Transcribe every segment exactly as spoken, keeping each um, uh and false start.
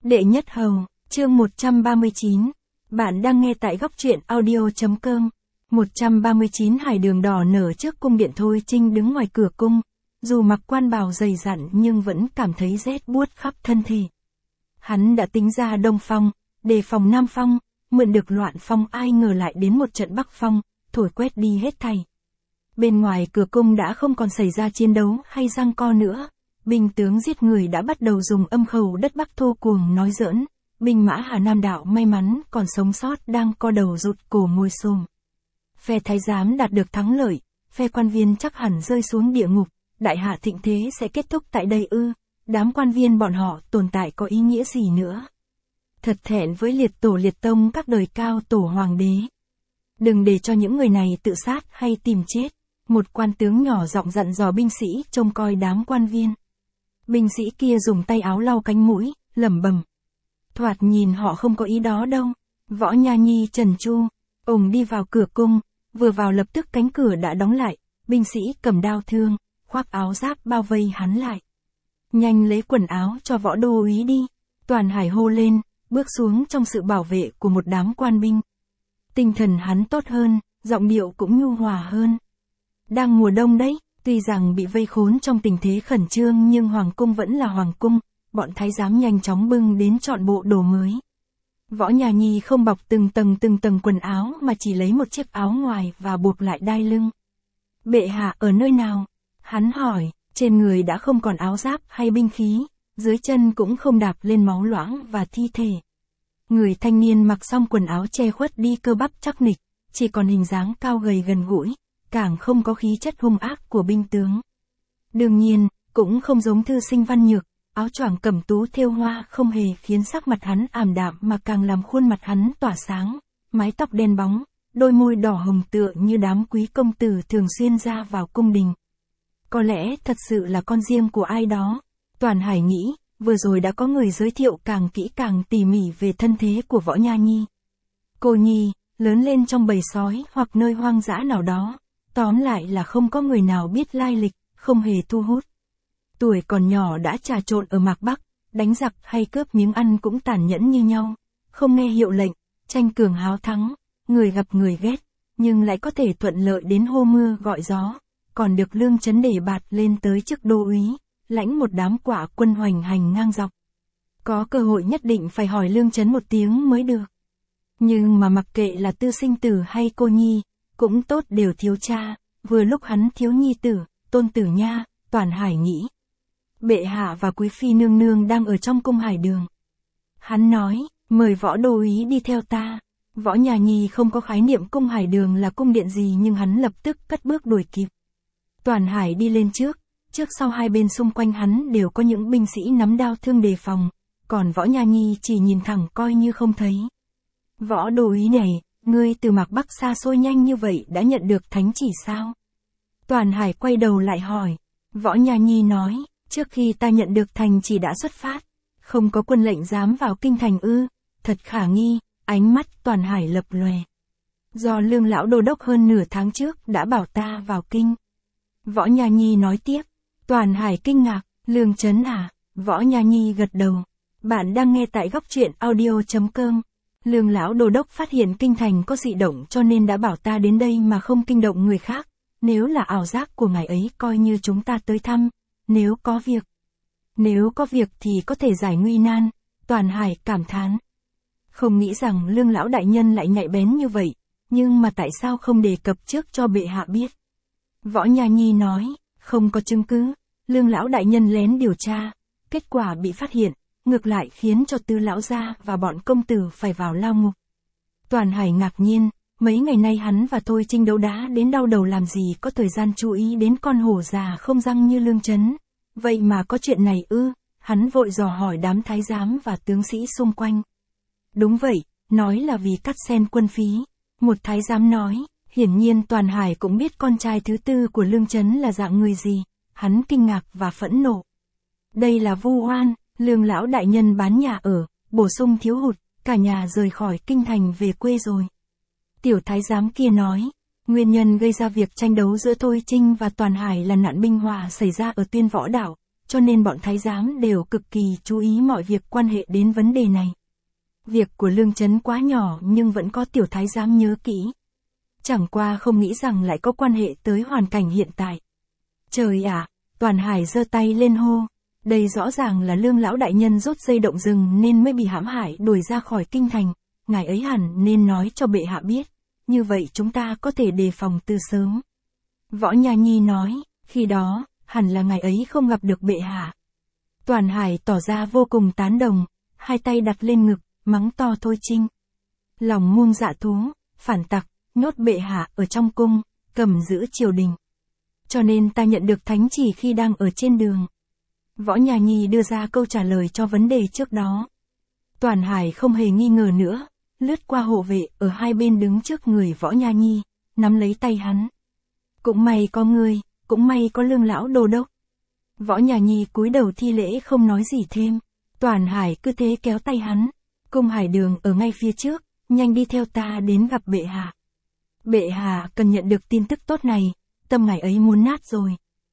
Đệ nhất hầu, chương một trăm ba mươi chín. Bạn đang nghe tại góc truyện audio.com. một trăm ba mươi chín Hải đường đỏ nở trước cung điện. Thôi Trinh đứng ngoài cửa cung, dù mặc quan bào dày dặn nhưng vẫn cảm thấy rét buốt khắp thân thể. Hắn đã tính ra đông phong, đề phòng nam phong, mượn được loạn phong, ai ngờ lại đến một trận bắc phong, thổi quét đi hết thảy. Bên ngoài cửa cung đã không còn xảy ra chiến đấu hay giằng co nữa. Binh tướng giết người đã bắt đầu dùng âm khẩu đất Bắc thô cuồng nói giỡn. Binh mã Hà Nam đạo may mắn còn sống sót đang co đầu rụt cổ ngồi xổm. Phe thái giám đạt được thắng lợi, phe quan viên chắc hẳn rơi xuống địa ngục. Đại hạ thịnh thế sẽ kết thúc tại đây ư? Đám quan viên bọn họ tồn tại có ý nghĩa gì nữa? Thật thẹn với liệt tổ liệt tông các đời cao tổ hoàng đế. Đừng để cho những người này tự sát hay tìm chết. Một quan tướng nhỏ giọng dặn dò binh sĩ trông coi đám quan viên. Binh sĩ kia dùng tay áo lau cánh mũi, lẩm bẩm. Thoạt nhìn họ không có ý đó đâu. Võ Nha Nhi trần tru, ủng đi vào cửa cung, vừa vào lập tức cánh cửa đã đóng lại, binh sĩ cầm đao thương, khoác áo giáp bao vây hắn lại. Nhanh lấy quần áo cho võ đô úy đi. Toàn Hải hô lên, bước xuống trong sự bảo vệ của một đám quan binh. Tinh thần hắn tốt hơn, giọng điệu cũng nhu hòa hơn. Đang mùa đông đấy. Tuy rằng bị vây khốn trong tình thế khẩn trương nhưng hoàng cung vẫn là hoàng cung, bọn thái giám nhanh chóng bưng đến chọn bộ đồ mới. Võ Nha Nhi không bọc từng tầng từng tầng quần áo mà chỉ lấy một chiếc áo ngoài và buộc lại đai lưng. Bệ hạ ở nơi nào? Hắn hỏi, trên người đã không còn áo giáp hay binh khí, dưới chân cũng không đạp lên máu loãng và thi thể. Người thanh niên mặc xong quần áo che khuất đi cơ bắp chắc nịch, chỉ còn hình dáng cao gầy gần gũi. Càng không có khí chất hung ác của binh tướng. Đương nhiên, cũng không giống thư sinh văn nhược, áo choàng cẩm tú thêu hoa không hề khiến sắc mặt hắn ảm đạm mà càng làm khuôn mặt hắn tỏa sáng, mái tóc đen bóng, đôi môi đỏ hồng tựa như đám quý công tử thường xuyên ra vào cung đình. Có lẽ thật sự là con riêng của ai đó. Toàn Hải nghĩ, vừa rồi đã có người giới thiệu càng kỹ càng tỉ mỉ về thân thế của Võ Nha Nhi. Cô Nhi, lớn lên trong bầy sói hoặc nơi hoang dã nào đó. Tóm lại là không có người nào biết lai lịch, không hề thu hút. Tuổi còn nhỏ đã trà trộn ở Mạc Bắc, đánh giặc hay cướp miếng ăn cũng tàn nhẫn như nhau. Không nghe hiệu lệnh, tranh cường háo thắng, người gặp người ghét, nhưng lại có thể thuận lợi đến hô mưa gọi gió. Còn được Lương Chấn đề bạt lên tới chức đô úy, lãnh một đám quả quân hoành hành ngang dọc. Có cơ hội nhất định phải hỏi Lương Chấn một tiếng mới được. Nhưng mà mặc kệ là Tư Sinh Tử hay Cô Nhi, cũng tốt đều thiếu cha, vừa lúc hắn thiếu nhi tử, tôn tử nha. Toàn Hải nghĩ. Bệ hạ và quý phi nương nương đang ở trong cung Hải đường. Hắn nói, mời võ đô úy đi theo ta. Võ Nha Nhi không có khái niệm cung Hải đường là cung điện gì nhưng hắn lập tức cất bước đuổi kịp. Toàn Hải đi lên trước, trước sau hai bên xung quanh hắn đều có những binh sĩ nắm đao thương đề phòng, còn Võ Nha Nhi chỉ nhìn thẳng coi như không thấy. Võ đô úy này, ngươi từ Mạc Bắc xa xôi nhanh như vậy đã nhận được thánh chỉ sao? Toàn Hải quay đầu lại hỏi. Võ Nha Nhi nói, trước khi ta nhận được thành chỉ đã xuất phát. Không có quân lệnh dám vào kinh thành ư? Thật khả nghi. Ánh mắt Toàn Hải lập lòe. Do Lương lão đô đốc hơn nửa tháng trước đã bảo ta vào kinh. Võ Nha Nhi nói tiếp. Toàn Hải kinh ngạc. Lương Chấn à? Võ Nha Nhi gật đầu. Bạn đang nghe tại góc truyện audio.com. Lương lão đô đốc phát hiện kinh thành có dị động cho nên đã bảo ta đến đây mà không kinh động người khác. Nếu là ảo giác của ngài ấy coi như chúng ta tới thăm. Nếu có việc. Nếu có việc thì có thể giải nguy nan. Toàn Hải cảm thán. Không nghĩ rằng Lương lão đại nhân lại nhạy bén như vậy. Nhưng mà tại sao không đề cập trước cho bệ hạ biết? Võ Nha Nhi nói, không có chứng cứ. Lương lão đại nhân lén điều tra. Kết quả bị phát hiện. Ngược lại khiến cho Tư lão gia và bọn công tử phải vào lao ngục. Toàn Hải ngạc nhiên, mấy ngày nay hắn và Thôi Trinh đấu đá đến đau đầu làm gì có thời gian chú ý đến con hổ già không răng như Lương Chấn. Vậy mà có chuyện này ư? Hắn vội dò hỏi đám thái giám và tướng sĩ xung quanh. Đúng vậy, nói là vì cắt xen quân phí. Một thái giám nói, hiển nhiên Toàn Hải cũng biết con trai thứ tư của Lương Chấn là dạng người gì. Hắn kinh ngạc và phẫn nộ. Đây là vu oan. Lương lão đại nhân bán nhà ở, bổ sung thiếu hụt, cả nhà rời khỏi kinh thành về quê rồi. Tiểu thái giám kia nói, nguyên nhân gây ra việc tranh đấu giữa Thôi Trinh và Toàn Hải là nạn binh hỏa xảy ra ở Tuyên Võ đảo, cho nên bọn thái giám đều cực kỳ chú ý mọi việc quan hệ đến vấn đề này. Việc của Lương Chấn quá nhỏ nhưng vẫn có tiểu thái giám nhớ kỹ. Chẳng qua không nghĩ rằng lại có quan hệ tới hoàn cảnh hiện tại. Trời ạ, Toàn Hải giơ tay lên hô. Đây rõ ràng là Lương lão đại nhân rút dây động rừng nên mới bị hãm hại đuổi ra khỏi kinh thành. Ngài ấy hẳn nên nói cho bệ hạ biết. Như vậy chúng ta có thể đề phòng từ sớm. Võ Nha Nhi nói, khi đó, hẳn là ngài ấy không gặp được bệ hạ. Toàn Hải tỏ ra vô cùng tán đồng, hai tay đặt lên ngực, mắng to Thôi Trinh. Lòng muông dạ thú, phản tặc, nhốt bệ hạ ở trong cung, cầm giữ triều đình. Cho nên ta nhận được thánh chỉ khi đang ở trên đường. Võ Nha Nhi đưa ra câu trả lời cho vấn đề trước đó. Toàn Hải không hề nghi ngờ nữa, lướt qua hộ vệ ở hai bên đứng trước người Võ Nha Nhi, nắm lấy tay hắn. Cũng may có ngươi, cũng may có Lương lão đô đốc. Võ Nha Nhi cúi đầu thi lễ không nói gì thêm. Toàn Hải cứ thế kéo tay hắn. Cung Hải Đường ở ngay phía trước, nhanh đi theo ta đến gặp bệ hạ. Bệ hạ cần nhận được tin tức tốt này, tâm ngài ấy muốn nát rồi.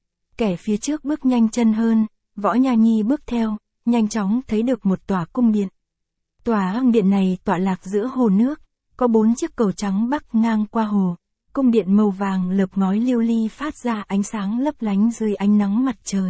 Kẻ phía trước bước nhanh chân hơn, Võ Nha Nhi bước theo, nhanh chóng thấy được một tòa cung điện. Tòa điện này tọa lạc giữa hồ nước, có bốn chiếc cầu trắng bắc ngang qua hồ. Cung điện màu vàng lợp ngói lưu ly phát ra ánh sáng lấp lánh dưới ánh nắng mặt trời.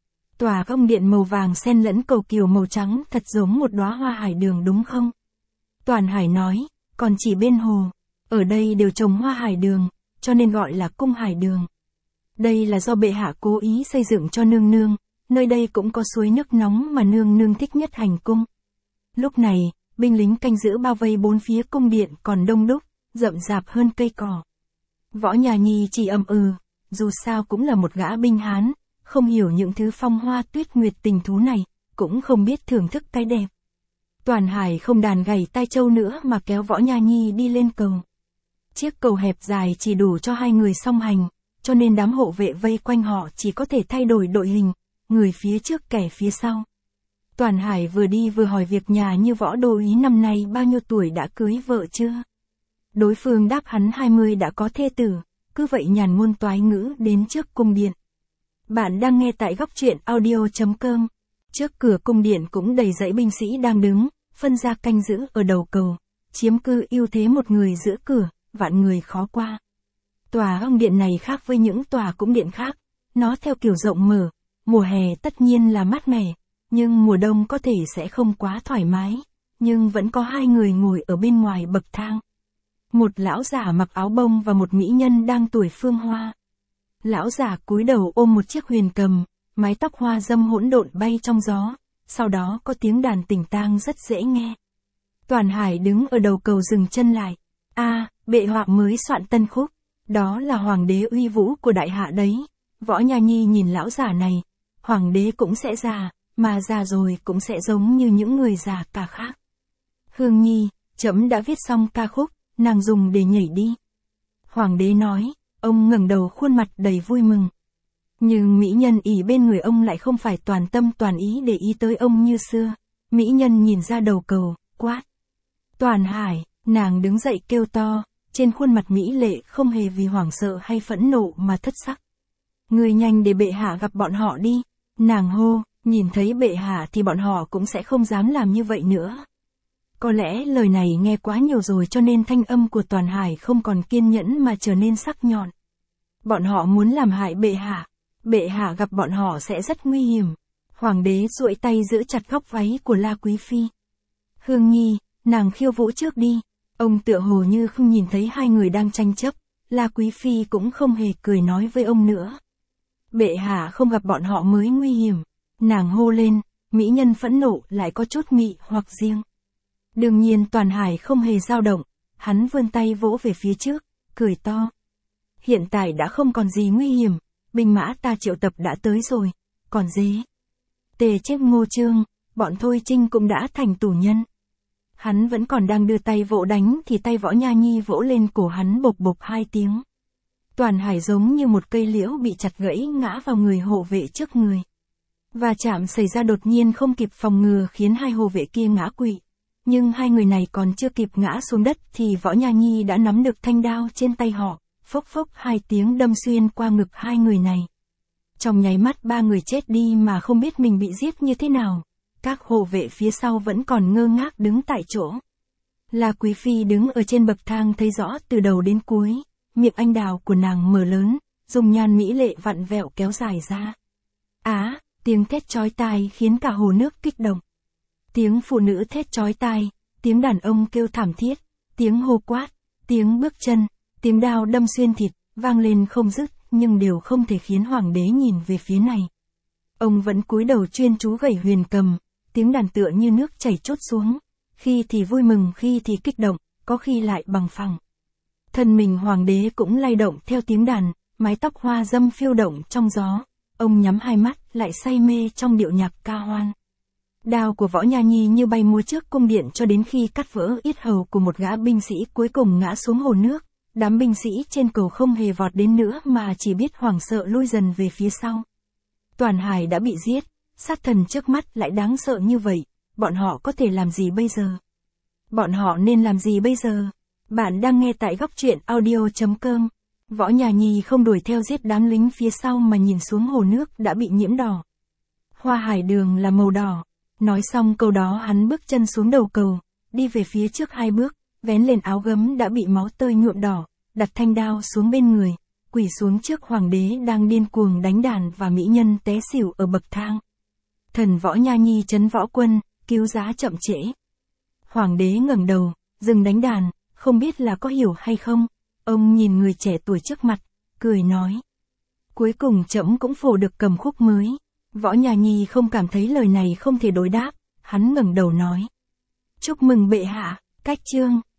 Tòa cung điện màu vàng xen lẫn cầu kiều màu trắng thật giống một đóa hoa hải đường đúng không? Toàn Hải nói, còn chỉ bên hồ, ở đây đều trồng hoa hải đường, cho nên gọi là cung hải đường. Đây là do bệ hạ cố ý xây dựng cho nương nương, nơi đây cũng có suối nước nóng mà nương nương thích nhất hành cung. Lúc này, binh lính canh giữ bao vây bốn phía cung điện còn đông đúc, rậm rạp hơn cây cỏ. Võ Nha Nhi chỉ ậm ừ, dù sao cũng là một gã binh Hán, không hiểu những thứ phong hoa tuyết nguyệt tình thú này, cũng không biết thưởng thức cái đẹp. Toàn Hải không đàn gảy tai trâu nữa mà kéo Võ Nha Nhi đi lên cầu. Chiếc cầu hẹp dài chỉ đủ cho hai người song hành, cho nên đám hộ vệ vây quanh họ chỉ có thể thay đổi đội hình, người phía trước kẻ phía sau. Toàn Hải vừa đi vừa hỏi việc nhà như Võ Đô Úy năm nay bao nhiêu tuổi đã cưới vợ chưa? Đối phương đáp hắn hai mươi đã có thê tử, cứ vậy nhàn ngôn toái ngữ đến trước cung điện. Bạn đang nghe tại góc truyện audio chấm com. Trước cửa cung điện cũng đầy dãy binh sĩ đang đứng, phân ra canh giữ ở đầu cầu, chiếm cư ưu thế một người giữa cửa, vạn người khó qua. Tòa cung điện này khác với những tòa cung điện khác, nó theo kiểu rộng mở, mùa hè tất nhiên là mát mẻ, nhưng mùa đông có thể sẽ không quá thoải mái, nhưng vẫn có hai người ngồi ở bên ngoài bậc thang. Một lão giả mặc áo bông và một mỹ nhân đang tuổi phương hoa. Lão giả cúi đầu ôm một chiếc huyền cầm, mái tóc hoa dâm hỗn độn bay trong gió, sau đó có tiếng đàn tỉnh tang rất dễ nghe. Toàn Hải đứng ở đầu cầu dừng chân lại. A, à, bệ hạ mới soạn tân khúc, đó là hoàng đế uy vũ của đại hạ đấy. Võ Nha Nhi nhìn lão giả này, hoàng đế cũng sẽ già, mà già rồi cũng sẽ giống như những người già cả khác. Hương Nhi, trẫm đã viết xong ca khúc, nàng dùng để nhảy đi. Hoàng đế nói, ông ngẩng đầu khuôn mặt đầy vui mừng. Nhưng mỹ nhân ỷ bên người ông lại không phải toàn tâm toàn ý để ý tới ông như xưa. Mỹ nhân nhìn ra đầu cầu, quát. Toàn Hải, nàng đứng dậy kêu to, trên khuôn mặt mỹ lệ không hề vì hoảng sợ hay phẫn nộ mà thất sắc. Người nhanh để bệ hạ gặp bọn họ đi. Nàng hô, nhìn thấy bệ hạ thì bọn họ cũng sẽ không dám làm như vậy nữa. Có lẽ lời này nghe quá nhiều rồi cho nên thanh âm của Toàn Hải không còn kiên nhẫn mà trở nên sắc nhọn. Bọn họ muốn làm hại bệ hạ. Bệ hạ gặp bọn họ sẽ rất nguy hiểm. Hoàng đế duỗi tay giữ chặt góc váy của La Quý Phi. Hương Nhi, nàng khiêu vũ trước đi. Ông tựa hồ như không nhìn thấy hai người đang tranh chấp. La Quý Phi cũng không hề cười nói với ông nữa. Bệ hạ không gặp bọn họ mới nguy hiểm. Nàng hô lên, mỹ nhân phẫn nộ lại có chút mị hoặc riêng. Đương nhiên Toàn Hải không hề dao động, hắn vươn tay vỗ về phía trước, cười to. Hiện tại đã không còn gì nguy hiểm, binh mã ta triệu tập đã tới rồi, còn dế. Tề chết Ngô Chương, bọn Thôi Trinh cũng đã thành tù nhân. Hắn vẫn còn đang đưa tay vỗ đánh thì tay Võ Nha Nhi vỗ lên cổ hắn bộc bộc hai tiếng. Toàn Hải giống như một cây liễu bị chặt gãy ngã vào người hộ vệ trước người. Và chạm xảy ra đột nhiên không kịp phòng ngừa khiến hai hộ vệ kia ngã quỵ. Nhưng hai người này còn chưa kịp ngã xuống đất thì Võ Nha Nhi đã nắm được thanh đao trên tay họ, phốc phốc hai tiếng đâm xuyên qua ngực hai người này. Trong nháy mắt ba người chết đi mà không biết mình bị giết như thế nào. Các hộ vệ phía sau vẫn còn ngơ ngác đứng tại chỗ. La Quý Phi đứng ở trên bậc thang thấy rõ từ đầu đến cuối, miệng anh đào của nàng mở lớn, dùng nhan mỹ lệ vặn vẹo kéo dài ra. Á, tiếng thét chói tai khiến cả hồ nước kích động. Tiếng phụ nữ thét chói tai, tiếng đàn ông kêu thảm thiết, tiếng hô quát, tiếng bước chân, tiếng đao đâm xuyên thịt, vang lên không dứt, nhưng đều không thể khiến hoàng đế nhìn về phía này. Ông vẫn cúi đầu chuyên chú gảy huyền cầm, tiếng đàn tựa như nước chảy trút xuống, khi thì vui mừng, khi thì kích động, có khi lại bằng phẳng. Thân mình hoàng đế cũng lay động theo tiếng đàn, mái tóc hoa dâm phiêu động trong gió, ông nhắm hai mắt, lại say mê trong điệu nhạc ca hoan. Đao của Võ Nha Nhi như bay múa trước cung điện cho đến khi cắt vỡ yết hầu của một gã binh sĩ cuối cùng ngã xuống hồ nước. Đám binh sĩ trên cầu không hề vọt đến nữa mà chỉ biết hoảng sợ lui dần về phía sau. Toàn Hải đã bị giết, sát thần trước mắt lại đáng sợ như vậy, bọn họ có thể làm gì bây giờ? Bọn họ nên làm gì bây giờ? Bạn đang nghe tại góc truyện audio chấm com. Võ Nha Nhi không đuổi theo giết đám lính phía sau mà nhìn xuống hồ nước đã bị nhiễm đỏ. Hoa hải đường là màu đỏ. Nói xong câu đó hắn bước chân xuống đầu cầu, đi về phía trước hai bước, vén lên áo gấm đã bị máu tươi nhuộm đỏ, đặt thanh đao xuống bên người, quỳ xuống trước hoàng đế đang điên cuồng đánh đàn và mỹ nhân té xỉu ở bậc thang. Thần Võ Nha Nhi trấn võ quân, cứu giá chậm trễ. Hoàng đế ngẩng đầu, dừng đánh đàn, không biết là có hiểu hay không, ông nhìn người trẻ tuổi trước mặt, cười nói. Cuối cùng trẫm cũng phổ được cầm khúc mới. Võ Nha Nhi không cảm thấy lời này không thể đối đáp, hắn ngẩng đầu nói. Chúc mừng bệ hạ, cách chương.